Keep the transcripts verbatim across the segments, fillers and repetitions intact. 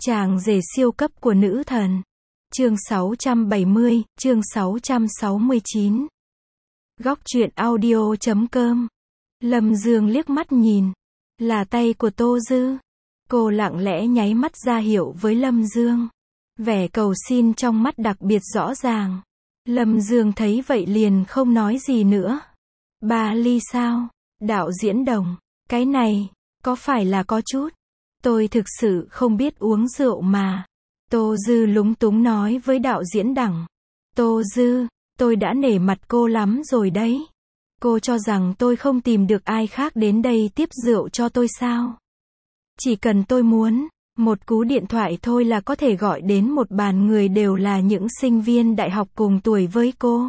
Chàng rể siêu cấp của nữ thần. Chương sáu trăm bảy mươi, chương sáu trăm sáu mươi chín. Góc truyện audio chấm com. Lâm Dương liếc mắt nhìn. Là tay của Tô Dư. Cô lặng lẽ nháy mắt ra hiệu với Lâm Dương. Vẻ cầu xin trong mắt đặc biệt rõ ràng. Lâm Dương thấy vậy liền không nói gì nữa. Ba ly sao? Đạo diễn Đồng. Cái này, có phải là có chút? Tôi thực sự không biết uống rượu mà. Tô Dư lúng túng nói với đạo diễn Đằng. Tô Dư, tôi đã nể mặt cô lắm rồi đấy. Cô cho rằng tôi không tìm được ai khác đến đây tiếp rượu cho tôi sao? Chỉ cần tôi muốn, một cú điện thoại thôi là có thể gọi đến một bàn người đều là những sinh viên đại học cùng tuổi với cô.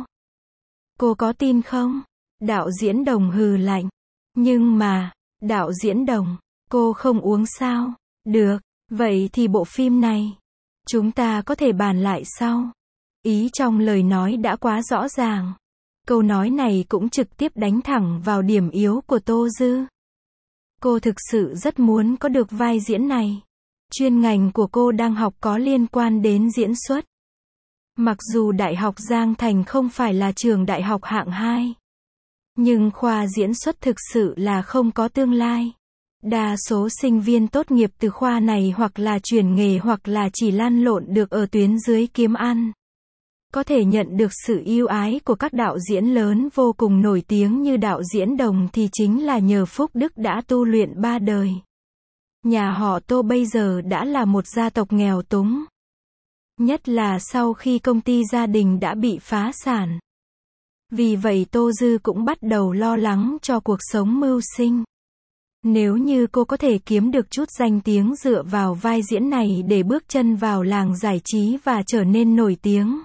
Cô có tin không? Đạo diễn Đồng hừ lạnh. Nhưng mà, đạo diễn Đồng, cô không uống sao? Được, vậy thì bộ phim này, chúng ta có thể bàn lại sau. Ý trong lời nói đã quá rõ ràng. Câu nói này cũng trực tiếp đánh thẳng vào điểm yếu của Tô Dư. Cô thực sự rất muốn có được vai diễn này. Chuyên ngành của cô đang học có liên quan đến diễn xuất. Mặc dù Đại học Giang Thành không phải là trường đại học hạng hai, nhưng khoa diễn xuất thực sự là không có tương lai. Đa số sinh viên tốt nghiệp từ khoa này hoặc là chuyển nghề hoặc là chỉ lăn lộn được ở tuyến dưới kiếm ăn. Có thể nhận được sự yêu ái của các đạo diễn lớn vô cùng nổi tiếng như đạo diễn Đồng thì chính là nhờ phúc đức đã tu luyện ba đời. Nhà họ Tô bây giờ đã là một gia tộc nghèo túng. Nhất là sau khi công ty gia đình đã bị phá sản. Vì vậy Tô Dư cũng bắt đầu lo lắng cho cuộc sống mưu sinh. Nếu như cô có thể kiếm được chút danh tiếng dựa vào vai diễn này để bước chân vào làng giải trí và trở nên nổi tiếng,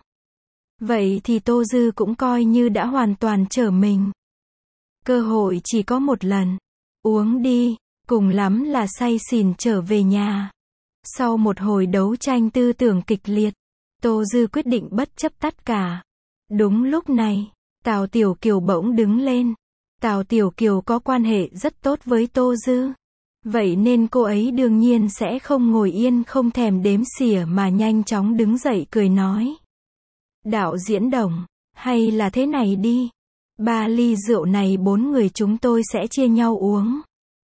vậy thì Tô Dư cũng coi như đã hoàn toàn trở mình. Cơ hội chỉ có một lần. Uống đi, cùng lắm là say xỉn trở về nhà. Sau một hồi đấu tranh tư tưởng kịch liệt, Tô Dư quyết định bất chấp tất cả. Đúng lúc này, Tào Tiểu Kiều bỗng đứng lên. Tào Tiểu Kiều có quan hệ rất tốt với Tô Dư. Vậy nên cô ấy đương nhiên sẽ không ngồi yên không thèm đếm xỉa mà nhanh chóng đứng dậy cười nói. Đạo diễn Đồng, hay là thế này đi. Ba ly rượu này bốn người chúng tôi sẽ chia nhau uống.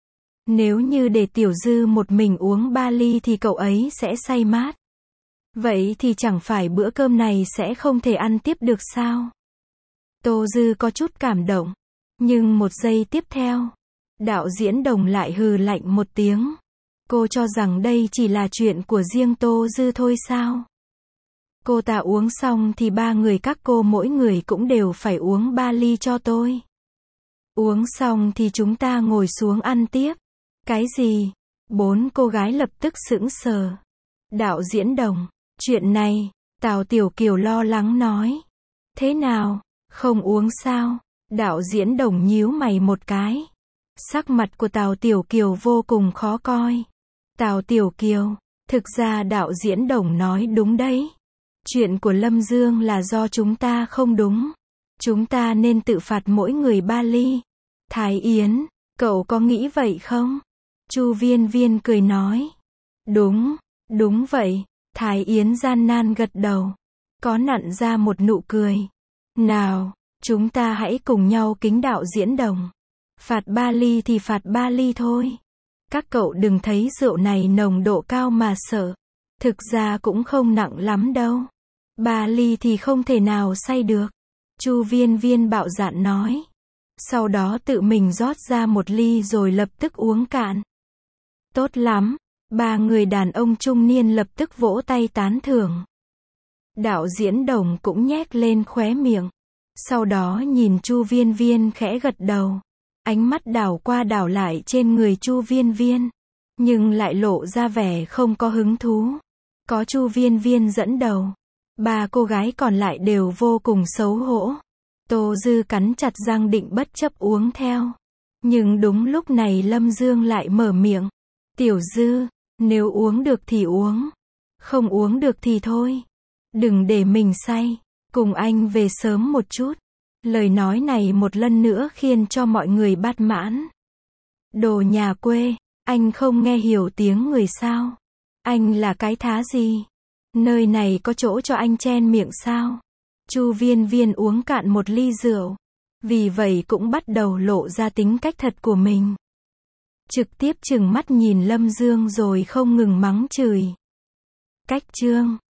Nếu như để Tiểu Dư một mình uống ba ly thì cậu ấy sẽ say mát. Vậy thì chẳng phải bữa cơm này sẽ không thể ăn tiếp được sao? Tô Dư có chút cảm động. Nhưng một giây tiếp theo, đạo diễn Đồng lại hừ lạnh một tiếng. Cô cho rằng đây chỉ là chuyện của riêng Tô Dư thôi sao? Cô ta uống xong thì ba người các cô mỗi người cũng đều phải uống ba ly cho tôi. Uống xong thì chúng ta ngồi xuống ăn tiếp. Cái gì? Bốn cô gái lập tức sững sờ. Đạo diễn Đồng, chuyện này, Tào Tiểu Kiều lo lắng nói. Thế nào? Không uống sao? Đạo diễn Đồng nhíu mày một cái. Sắc mặt của Tào Tiểu Kiều vô cùng khó coi. Tào Tiểu Kiều, thực ra đạo diễn Đồng nói đúng đấy. Chuyện của Lâm Dương là do chúng ta không đúng. Chúng ta nên tự phạt mỗi người ba ly. Thái Yến, cậu có nghĩ vậy không? Chu Viên Viên cười nói. Đúng, đúng vậy. Thái Yến gian nan gật đầu. Có nặn ra một nụ cười. Nào, chúng ta hãy cùng nhau kính đạo diễn Đồng. Phạt ba ly thì phạt ba ly thôi. Các cậu đừng thấy rượu này nồng độ cao mà sợ. Thực ra cũng không nặng lắm đâu. Ba ly thì không thể nào say được. Chu Viên Viên bạo dạn nói. Sau đó tự mình rót ra một ly rồi lập tức uống cạn. Tốt lắm. Ba người đàn ông trung niên lập tức vỗ tay tán thưởng. Đạo diễn Đồng cũng nhếch lên khóe miệng. Sau đó nhìn Chu Viên Viên khẽ gật đầu. Ánh mắt đảo qua đảo lại trên người Chu Viên Viên. Nhưng lại lộ ra vẻ không có hứng thú. Có Chu Viên Viên dẫn đầu. Ba cô gái còn lại đều vô cùng xấu hổ. Tô Dư cắn chặt răng định bất chấp uống theo. Nhưng đúng lúc này Lâm Dương lại mở miệng. Tiểu Dư, nếu uống được thì uống. Không uống được thì thôi. Đừng để mình say. Cùng anh về sớm một chút. Lời nói này một lần nữa khiến cho mọi người bát mãn. Đồ nhà quê, anh không nghe hiểu tiếng người sao? Anh là cái thá gì? Nơi này có chỗ cho anh chen miệng sao? Chu Viên Viên uống cạn một ly rượu. Vì vậy cũng bắt đầu lộ ra tính cách thật của mình. Trực tiếp trừng mắt nhìn Lâm Dương rồi không ngừng mắng chửi. Cách chương